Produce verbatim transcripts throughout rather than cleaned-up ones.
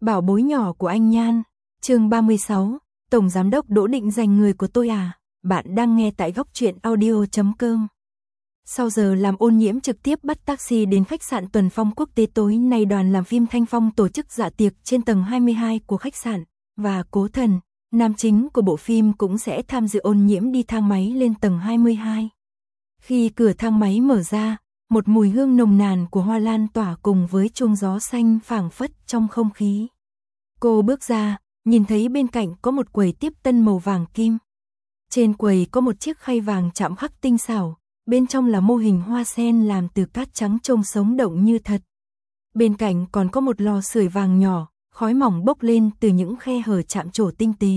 Bảo bối nhỏ của anh Nhan, chương ba mươi sáu, Tổng Giám đốc Đỗ định giành người của tôi à, bạn đang nghe tại góc truyện audio chấm com. Sau giờ làm Ôn Nhiễm trực tiếp bắt taxi đến khách sạn Tuần Phong Quốc tế. Tối nay đoàn làm phim Thanh Phong tổ chức dạ tiệc trên tầng hai mươi hai của khách sạn, và Cố Thần, nam chính của bộ phim cũng sẽ tham dự. Ôn Nhiễm đi thang máy lên tầng hai mươi hai. Khi cửa thang máy mở ra, một mùi hương nồng nàn của hoa lan tỏa cùng với chuông gió xanh phảng phất trong không khí. Cô bước ra, nhìn thấy bên cạnh có một quầy tiếp tân màu vàng kim. Trên quầy có một chiếc khay vàng chạm khắc tinh xảo, bên trong là mô hình hoa sen làm từ cát trắng trông sống động như thật. Bên cạnh còn có một lò sưởi vàng nhỏ, khói mỏng bốc lên từ những khe hở chạm trổ tinh tế.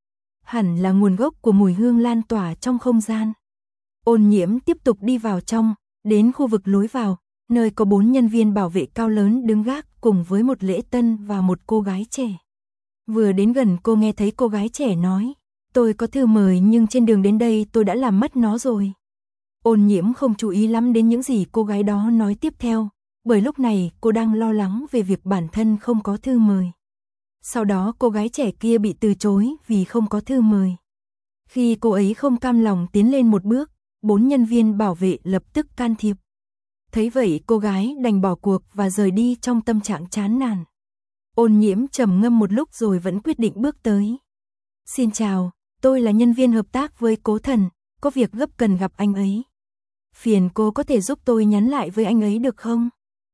Hẳn là nguồn gốc của mùi hương lan tỏa trong không gian. Ôn Nhiễm tiếp tục đi vào trong, đến khu vực lối vào, nơi có bốn nhân viên bảo vệ cao lớn đứng gác cùng với một lễ tân và một cô gái trẻ. Vừa đến gần cô nghe thấy cô gái trẻ nói, tôi có thư mời nhưng trên đường đến đây tôi đã làm mất nó rồi. Ôn Nhiễm không chú ý lắm đến những gì cô gái đó nói tiếp theo, bởi lúc này cô đang lo lắng về việc bản thân không có thư mời. Sau đó cô gái trẻ kia bị từ chối vì không có thư mời. Khi cô ấy không cam lòng tiến lên một bước, bốn nhân viên bảo vệ lập tức can thiệp. Thấy vậy cô gái đành bỏ cuộc và rời đi trong tâm trạng chán nản. Ôn Nhiễm trầm ngâm một lúc rồi vẫn quyết định bước tới. Xin chào, tôi là nhân viên hợp tác với Cố Thần, có việc gấp cần gặp anh ấy. Phiền cô có thể giúp tôi nhắn lại với anh ấy được không?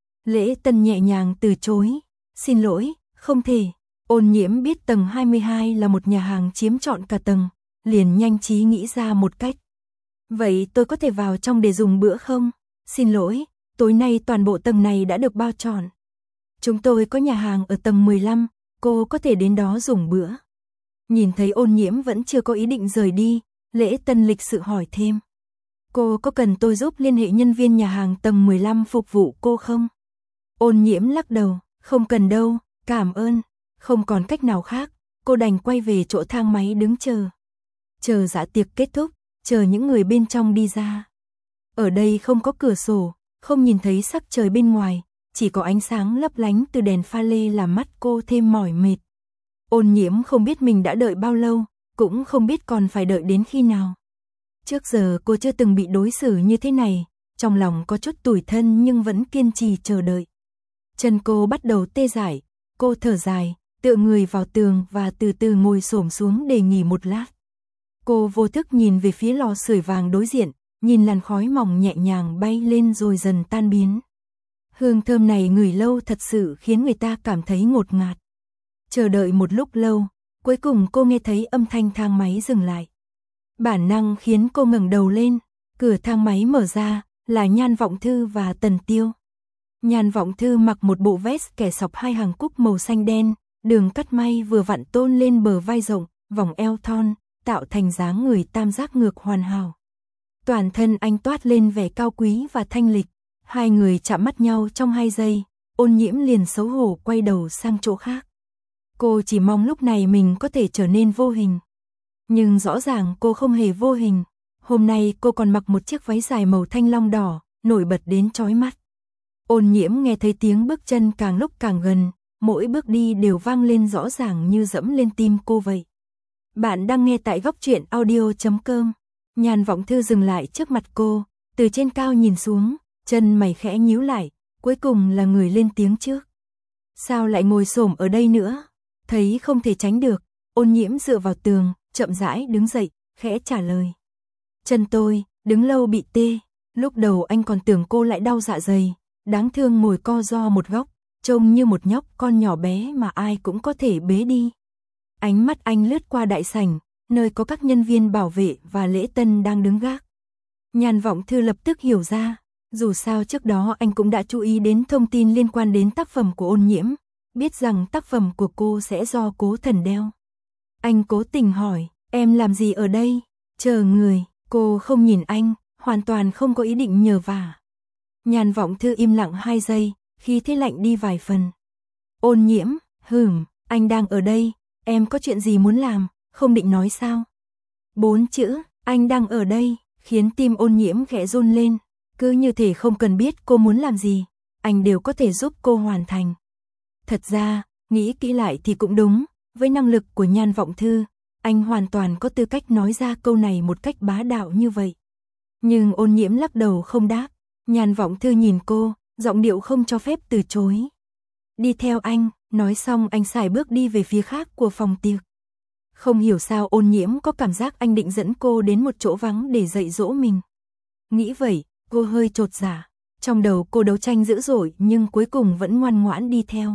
Lễ tân nhẹ nhàng từ chối. Xin lỗi, không thể. Ôn Nhiễm biết tầng hai mươi hai là một nhà hàng chiếm trọn cả tầng, liền nhanh trí nghĩ ra một cách. Vậy tôi có thể vào trong để dùng bữa không? Xin lỗi, tối nay toàn bộ tầng này đã được bao trọn. Chúng tôi có nhà hàng ở tầng mười lăm, cô có thể đến đó dùng bữa. Nhìn thấy Ôn Nhiễm vẫn chưa có ý định rời đi, lễ tân lịch sự hỏi thêm. Cô có cần tôi giúp liên hệ nhân viên nhà hàng tầng mười lăm phục vụ cô không? Ôn Nhiễm lắc đầu, không cần đâu, cảm ơn. Không còn cách nào khác, cô đành quay về chỗ thang máy đứng chờ. Chờ dạ tiệc kết thúc, chờ những người bên trong đi ra. Ở đây không có cửa sổ, không nhìn thấy sắc trời bên ngoài, chỉ có ánh sáng lấp lánh từ đèn pha lê làm mắt cô thêm mỏi mệt. Ôn Nhiễm không biết mình đã đợi bao lâu, cũng không biết còn phải đợi đến khi nào. Trước giờ cô chưa từng bị đối xử như thế này, trong lòng có chút tủi thân nhưng vẫn kiên trì chờ đợi. Chân cô bắt đầu tê dại, cô thở dài, tựa người vào tường và từ từ ngồi xổm xuống để nghỉ một lát. Cô vô thức nhìn về phía lò sưởi vàng đối diện, nhìn làn khói mỏng nhẹ nhàng bay lên rồi dần tan biến. Hương thơm này ngửi lâu thật sự khiến người ta cảm thấy ngột ngạt. Chờ đợi một lúc lâu, cuối cùng cô nghe thấy âm thanh thang máy dừng lại. Bản năng khiến cô ngẩng đầu lên, cửa thang máy mở ra, là Nhan Vọng Thư và Tần Tiêu. Nhan Vọng Thư mặc một bộ vest kẻ sọc hai hàng cúc màu xanh đen, đường cắt may vừa vặn tôn lên bờ vai rộng, vòng eo thon, tạo thành dáng người tam giác ngược hoàn hảo. Toàn thân anh toát lên vẻ cao quý và thanh lịch, hai người chạm mắt nhau trong hai giây, Ôn Nhiễm liền xấu hổ quay đầu sang chỗ khác. Cô chỉ mong lúc này mình có thể trở nên vô hình. Nhưng rõ ràng cô không hề vô hình. Hôm nay cô còn mặc một chiếc váy dài màu thanh long đỏ, nổi bật đến chói mắt. Ôn Nhiễm nghe thấy tiếng bước chân càng lúc càng gần, mỗi bước đi đều vang lên rõ ràng như dẫm lên tim cô vậy. Bạn đang nghe tại góc truyện audio chấm com. Nhan Vọng Thư dừng lại trước mặt cô, từ trên cao nhìn xuống, chân mày khẽ nhíu lại, cuối cùng là người lên tiếng trước. Sao lại ngồi xổm ở đây nữa? Thấy không thể tránh được, Ôn Nhiễm dựa vào tường, chậm rãi đứng dậy, khẽ trả lời. Chân tôi, đứng lâu bị tê, lúc đầu anh còn tưởng cô lại đau dạ dày, đáng thương ngồi co ro một góc, trông như một nhóc con nhỏ bé mà ai cũng có thể bế đi. Ánh mắt anh lướt qua đại sảnh, nơi có các nhân viên bảo vệ và lễ tân đang đứng gác. Nhan Vọng Thư lập tức hiểu ra, dù sao trước đó anh cũng đã chú ý đến thông tin liên quan đến tác phẩm của Ôn Nhiễm, biết rằng tác phẩm của cô sẽ do Cố Thần đeo. Anh cố tình hỏi, em làm gì ở đây? Chờ người, cô không nhìn anh, hoàn toàn không có ý định nhờ vả. Nhan Vọng Thư im lặng hai giây, khi thế lạnh đi vài phần. Ôn Nhiễm, hửm, anh đang ở đây, em có chuyện gì muốn làm, không định nói sao? Bốn chữ, anh đang ở đây, khiến tim Ôn Nhiễm khẽ run lên, cứ như thể không cần biết cô muốn làm gì, anh đều có thể giúp cô hoàn thành. Thật ra, Nghĩ kỹ lại thì cũng đúng, với năng lực của Nhan Vọng Thư, anh hoàn toàn có tư cách nói ra câu này một cách bá đạo như vậy. Nhưng Ôn Nhiễm lắc đầu không đáp, Nhan Vọng Thư nhìn cô, giọng điệu không cho phép từ chối. Đi theo anh, nói xong anh xài bước đi về phía khác của phòng tiệc. Không hiểu sao Ôn Nhiễm có cảm giác anh định dẫn cô đến một chỗ vắng để dạy dỗ mình. Nghĩ vậy, cô hơi chột dạ. Trong đầu cô đấu tranh dữ dội nhưng cuối cùng vẫn ngoan ngoãn đi theo.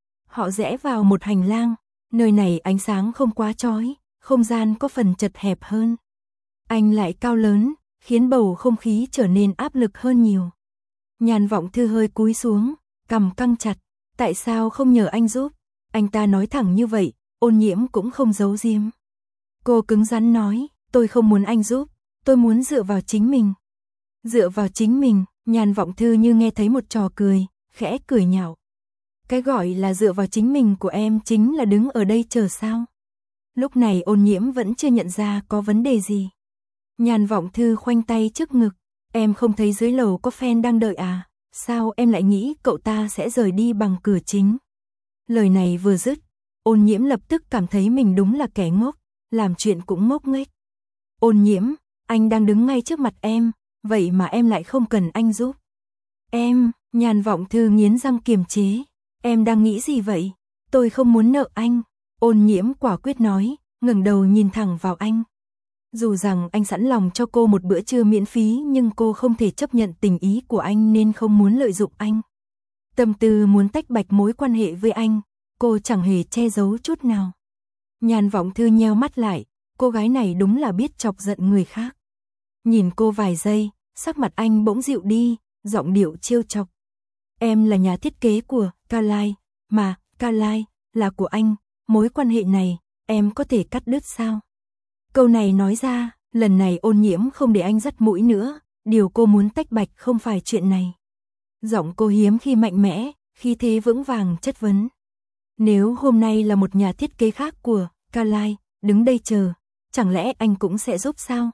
Họ rẽ vào một hành lang, nơi này ánh sáng không quá chói, không gian có phần chật hẹp hơn. Anh lại cao lớn, khiến bầu không khí trở nên áp lực hơn nhiều. Nhan Vọng Thư hơi cúi xuống, cằm căng chặt, tại sao không nhờ anh giúp? Anh ta nói thẳng như vậy, Ôn Nhiễm cũng không giấu giếm. Cô cứng rắn nói, tôi không muốn anh giúp, tôi muốn dựa vào chính mình. Dựa vào chính mình, Nhan Vọng Thư như nghe thấy một trò cười, khẽ cười nhạo. Cái gọi là dựa vào chính mình của em chính là đứng ở đây chờ sao? Lúc này Ôn Nhiễm vẫn chưa nhận ra có vấn đề gì. Nhan Vọng Thư khoanh tay trước ngực, em không thấy dưới lầu có fan đang đợi à? Sao em lại nghĩ cậu ta sẽ rời đi bằng cửa chính? Lời này vừa dứt, Ôn Nhiễm lập tức cảm thấy mình đúng là kẻ ngốc, làm chuyện cũng ngốc nghếch. Ôn Nhiễm, anh đang đứng ngay trước mặt em, vậy mà em lại không cần anh giúp. Em, Nhan Vọng Thư nghiến răng kiềm chế, em đang nghĩ gì vậy? Tôi không muốn nợ anh. Ôn Nhiễm quả quyết nói, ngẩng đầu nhìn thẳng vào anh. Dù rằng anh sẵn lòng cho cô một bữa trưa miễn phí nhưng cô không thể chấp nhận tình ý của anh nên không muốn lợi dụng anh. Tâm tư muốn tách bạch mối quan hệ với anh, cô chẳng hề che giấu chút nào. Nhan Vọng Thư nheo mắt lại, cô gái này đúng là biết chọc giận người khác. Nhìn cô vài giây, sắc mặt anh bỗng dịu đi, giọng điệu trêu chọc. Em là nhà thiết kế của Carlyle, mà Carlyle là của anh, mối quan hệ này, em có thể cắt đứt sao? Câu này nói ra, lần này Ôn Nhiễm không để anh dắt mũi nữa, điều cô muốn tách bạch không phải chuyện này. Giọng cô hiếm khi mạnh mẽ, khi thế vững vàng chất vấn. Nếu hôm nay là một nhà thiết kế khác của Carlyle, đứng đây chờ, chẳng lẽ anh cũng sẽ giúp sao?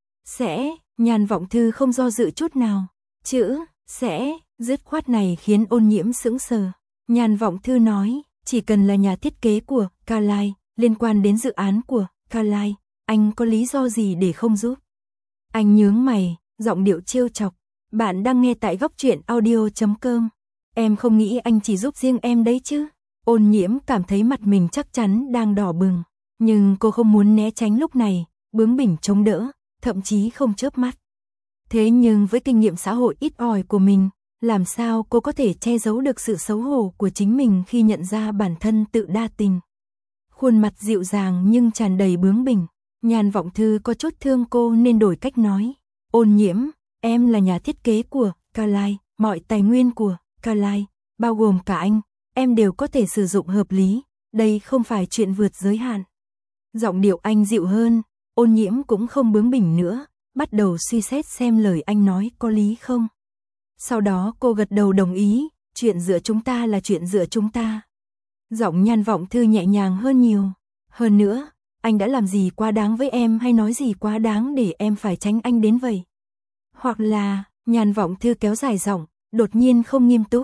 Sẽ, Nhan Vọng Thư không do dự chút nào. Chữ, sẽ, dứt khoát này khiến Ôn Nhiễm sững sờ. Nhan Vọng Thư nói, chỉ cần là nhà thiết kế của Carlyle, liên quan đến dự án của Carlyle, anh có lý do gì để không giúp? Anh nhướng mày, giọng điệu trêu chọc. Bạn đang nghe tại góc truyện audio chấm com. Em không nghĩ anh chỉ giúp riêng em đấy chứ? Ôn Nhiễm cảm thấy mặt mình chắc chắn đang đỏ bừng, nhưng cô không muốn né tránh lúc này, bướng bỉnh chống đỡ, thậm chí không chớp mắt. Thế nhưng với kinh nghiệm xã hội ít ỏi của mình, làm sao cô có thể che giấu được sự xấu hổ của chính mình khi nhận ra bản thân tự đa tình. Khuôn mặt dịu dàng nhưng tràn đầy bướng bỉnh, Nhan Vọng Thư có chút thương cô nên đổi cách nói. Ôn Nhiễm, em là nhà thiết kế của Carlyle, mọi tài nguyên của Carlyle, bao gồm cả anh, em đều có thể sử dụng hợp lý, đây không phải chuyện vượt giới hạn. Giọng điệu anh dịu hơn, Ôn Nhiễm cũng không bướng bỉnh nữa, bắt đầu suy xét xem lời anh nói có lý không. Sau đó cô gật đầu đồng ý, chuyện giữa chúng ta là chuyện giữa chúng ta. Giọng Nhan Vọng Thư nhẹ nhàng hơn nhiều. Hơn nữa, anh đã làm gì quá đáng với em hay nói gì quá đáng để em phải tránh anh đến vậy? Hoặc là, Nhan Vọng Thư kéo dài giọng, đột nhiên không nghiêm túc.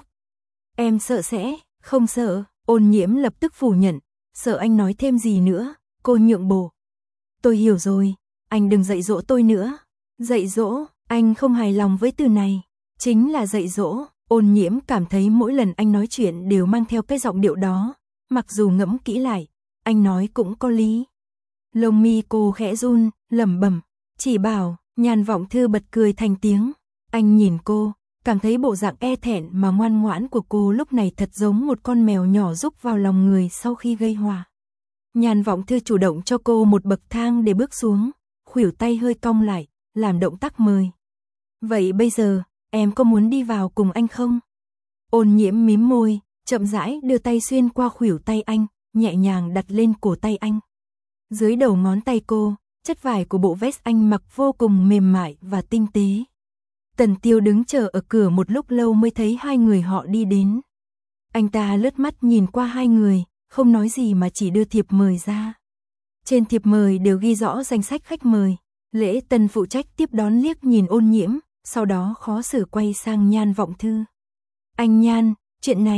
Em sợ sẽ, không sợ, Ôn Nhiễm lập tức phủ nhận, sợ anh nói thêm gì nữa, cô nhượng bộ. Tôi hiểu rồi, anh đừng dạy dỗ tôi nữa. Dạy dỗ, anh không hài lòng với từ này. Chính là dạy dỗ, Ôn Nhiễm cảm thấy mỗi lần anh nói chuyện đều mang theo cái giọng điệu đó, mặc dù ngẫm kỹ lại, anh nói cũng có lý. Lông mi cô khẽ run, lẩm bẩm, chỉ bảo. Nhan Vọng Thư bật cười thành tiếng. Anh nhìn cô, cảm thấy bộ dạng e thẹn mà ngoan ngoãn của cô lúc này thật giống một con mèo nhỏ rúc vào lòng người sau khi gây hòa. Nhan Vọng Thư chủ động cho cô một bậc thang để bước xuống, khuỷu tay hơi cong lại, làm động tác mời. Vậy bây giờ, em có muốn đi vào cùng anh không? Ôn Nhiễm mím môi, chậm rãi đưa tay xuyên qua khuỷu tay anh, nhẹ nhàng đặt lên cổ tay anh. Dưới đầu ngón tay cô, chất vải của bộ vest anh mặc vô cùng mềm mại và tinh tế. Tần Tiêu đứng chờ ở cửa một lúc lâu mới thấy hai người họ đi đến. Anh ta lướt mắt nhìn qua hai người, không nói gì mà chỉ đưa thiệp mời ra. Trên thiệp mời đều ghi rõ danh sách khách mời. Lễ Tân phụ trách tiếp đón liếc nhìn Ôn Nhiễm, sau đó khó xử quay sang Nhan Vọng Thư. Anh Nhan, chuyện này,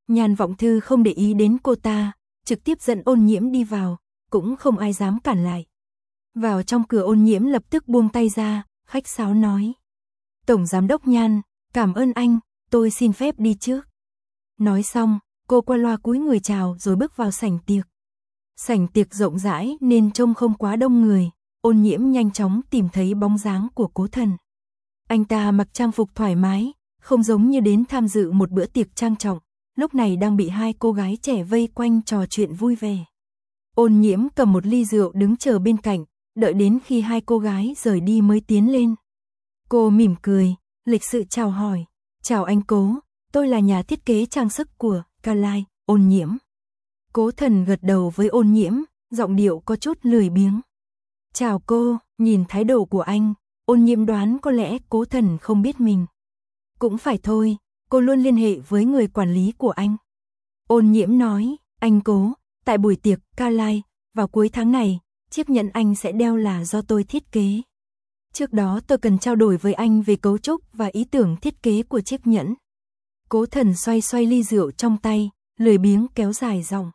Nhan Vọng Thư không để ý đến cô ta, trực tiếp dẫn Ôn Nhiễm đi vào, cũng không ai dám cản lại. Vào trong cửa Ôn Nhiễm lập tức buông tay ra, khách sáo nói. Tổng Giám đốc Nhan, cảm ơn anh, tôi xin phép đi trước. Nói xong, cô qua loa cúi người chào rồi bước vào sảnh tiệc. Sảnh tiệc rộng rãi nên trông không quá đông người, Ôn Nhiễm nhanh chóng tìm thấy bóng dáng của Cố Thần. Anh ta mặc trang phục thoải mái, không giống như đến tham dự một bữa tiệc trang trọng, lúc này đang bị hai cô gái trẻ vây quanh trò chuyện vui vẻ. Ôn Nhiễm cầm một ly rượu đứng chờ bên cạnh, đợi đến khi hai cô gái rời đi mới tiến lên. Cô mỉm cười, lịch sự chào hỏi, chào anh Cố, tôi là nhà thiết kế trang sức của Carlyle, Ôn Nhiễm. Cố Thần gật đầu với Ôn Nhiễm, giọng điệu có chút lười biếng. Chào cô, nhìn thái độ của anh, Ôn Nhiễm đoán có lẽ Cố Thần không biết mình. Cũng phải thôi, cô luôn liên hệ với người quản lý của anh. Ôn Nhiễm nói, anh Cố, tại buổi tiệc Carlyle, vào cuối tháng này, chiếc nhẫn anh sẽ đeo là do tôi thiết kế. Trước đó tôi cần trao đổi với anh về cấu trúc và ý tưởng thiết kế của chiếc nhẫn. Cố Thần xoay xoay ly rượu trong tay, lười biếng kéo dài giọng.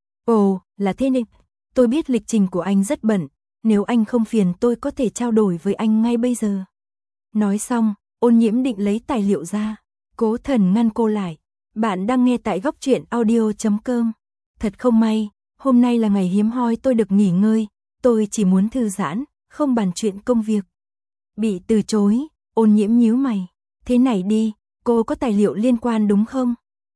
Ồ, là thế nên, tôi biết lịch trình của anh rất bận, nếu anh không phiền tôi có thể trao đổi với anh ngay bây giờ. Nói xong, Ôn Nhiễm định lấy tài liệu ra. Cố Thần ngăn cô lại. Bạn đang nghe tại góc truyện audio chấm com. Thật không may, hôm nay là ngày hiếm hoi tôi được nghỉ ngơi, tôi chỉ muốn thư giãn, không bàn chuyện công việc. Bị từ chối, Ôn Nhiễm nhíu mày. Thế này đi, cô có tài liệu liên quan đúng không?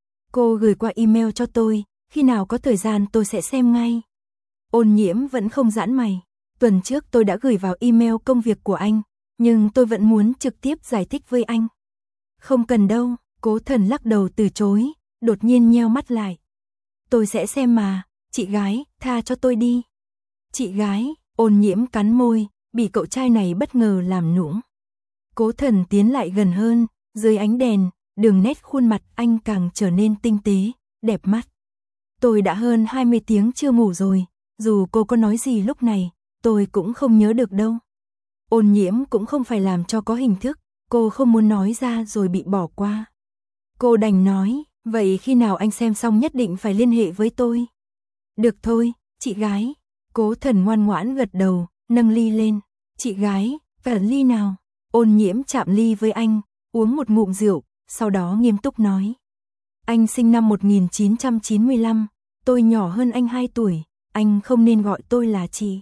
Cô gửi qua email cho tôi, khi nào có thời gian tôi sẽ xem ngay. Ôn Nhiễm vẫn không giãn mày. Tuần trước tôi đã gửi vào email công việc của anh, nhưng tôi vẫn muốn trực tiếp giải thích với anh. Không cần đâu, Cố Thần lắc đầu từ chối, đột nhiên nheo mắt lại. Tôi sẽ xem mà, chị gái, tha cho tôi đi. Chị gái, Ôn Nhiễm cắn môi, bị cậu trai này bất ngờ làm nũng. Cố Thần tiến lại gần hơn, dưới ánh đèn, đường nét khuôn mặt anh càng trở nên tinh tế, đẹp mắt. Tôi đã hơn hai mươi tiếng chưa ngủ rồi, dù cô có nói gì lúc này, tôi cũng không nhớ được đâu. Ôn Nhiễm cũng không phải làm cho có hình thức, cô không muốn nói ra rồi bị bỏ qua. Cô đành nói, vậy khi nào anh xem xong nhất định phải liên hệ với tôi. Được thôi, chị gái. Cố Thần ngoan ngoãn gật đầu, nâng ly lên. Chị gái, cả ly nào? Ôn Nhiễm chạm ly với anh, uống một ngụm rượu, sau đó nghiêm túc nói. Anh sinh năm một nghìn chín trăm chín mươi lăm, tôi nhỏ hơn anh hai tuổi, anh không nên gọi tôi là chị.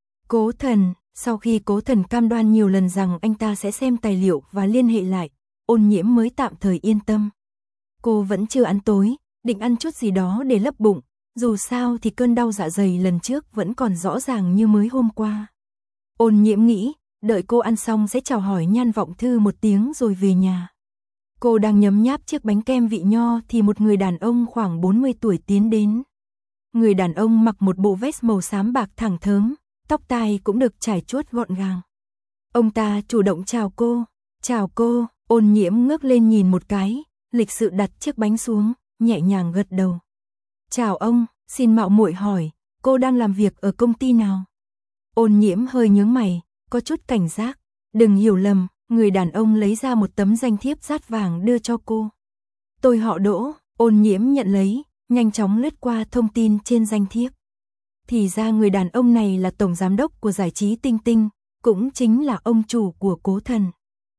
Cố Thần, sau khi Cố Thần cam đoan nhiều lần rằng anh ta sẽ xem tài liệu và liên hệ lại, Ôn Nhiễm mới tạm thời yên tâm. Cô vẫn chưa ăn tối, định ăn chút gì đó để lấp bụng, dù sao thì cơn đau dạ dày lần trước vẫn còn rõ ràng như mới hôm qua. Ôn Nhiễm nghĩ, đợi cô ăn xong sẽ chào hỏi Nhan Vọng Thư một tiếng rồi về nhà. Cô đang nhấm nháp chiếc bánh kem vị nho thì một người đàn ông khoảng bốn mươi tuổi tiến đến. Người đàn ông mặc một bộ vest màu xám bạc thẳng thớm, tóc tai cũng được trải chuốt gọn gàng. Ông ta chủ động chào cô, chào cô, Ôn Nhiễm ngước lên nhìn một cái, lịch sự đặt chiếc bánh xuống, nhẹ nhàng gật đầu. Chào ông, xin mạo muội hỏi, cô đang làm việc ở công ty nào? Ôn Nhiễm hơi nhướng mày, có chút cảnh giác, đừng hiểu lầm, người đàn ông lấy ra một tấm danh thiếp dát vàng đưa cho cô. Tôi họ Đỗ, Ôn Nhiễm nhận lấy, nhanh chóng lướt qua thông tin trên danh thiếp. Thì ra người đàn ông này là tổng giám đốc của giải trí Tinh Tinh, cũng chính là ông chủ của Cố Thần.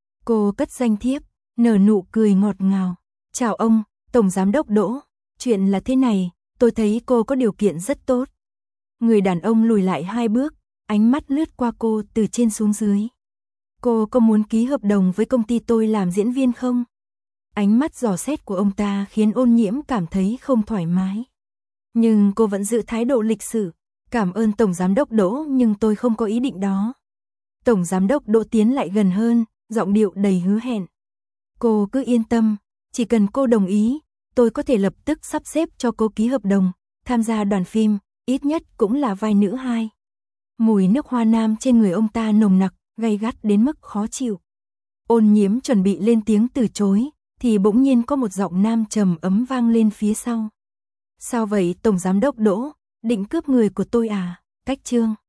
Cô cất danh thiếp, nở nụ cười ngọt ngào. Chào ông, tổng giám đốc Đỗ, chuyện là thế này, tôi thấy cô có điều kiện rất tốt. Người đàn ông lùi lại hai bước, ánh mắt lướt qua cô từ trên xuống dưới. Cô có muốn ký hợp đồng với công ty tôi làm diễn viên không? Ánh mắt dò xét của ông ta khiến Ôn Nhiễm cảm thấy không thoải mái. Nhưng cô vẫn giữ thái độ lịch sự. Cảm ơn tổng giám đốc Đỗ nhưng tôi không có ý định đó. Tổng giám đốc Đỗ tiến lại gần hơn, giọng điệu đầy hứa hẹn. Cô cứ yên tâm, chỉ cần cô đồng ý, tôi có thể lập tức sắp xếp cho cô ký hợp đồng, tham gia đoàn phim, ít nhất cũng là vai nữ hai. Mùi nước hoa nam trên người ông ta nồng nặc, gay gắt đến mức khó chịu. Ôn Nhiễm chuẩn bị lên tiếng từ chối, thì bỗng nhiên có một giọng nam trầm ấm vang lên phía sau. Sao vậy tổng giám đốc Đỗ, định cướp người của tôi à? Cách chương